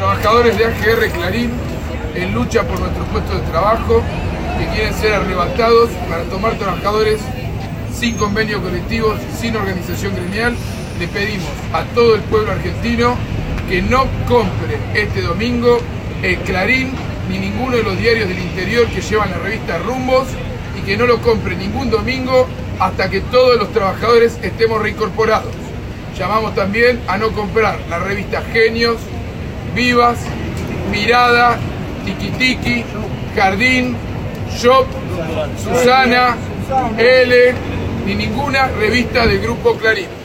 trabajadores de AGR Clarín en lucha por nuestros puestos de trabajo que quieren ser arrebatados para tomar trabajadores sin convenio colectivo, sin organización gremial. Le pedimos a todo el pueblo argentino que no compre este domingo el Clarín ni ninguno de los diarios del interior que llevan la revista Rumbos, y que no lo compre ningún domingo hasta que todos los trabajadores estemos reincorporados. Llamamos también a no comprar la revista Genios, Vivas, Mirada, Tiki Tiki, Jardín, Shop, Susana, L, ni ninguna revista del Grupo Clarín.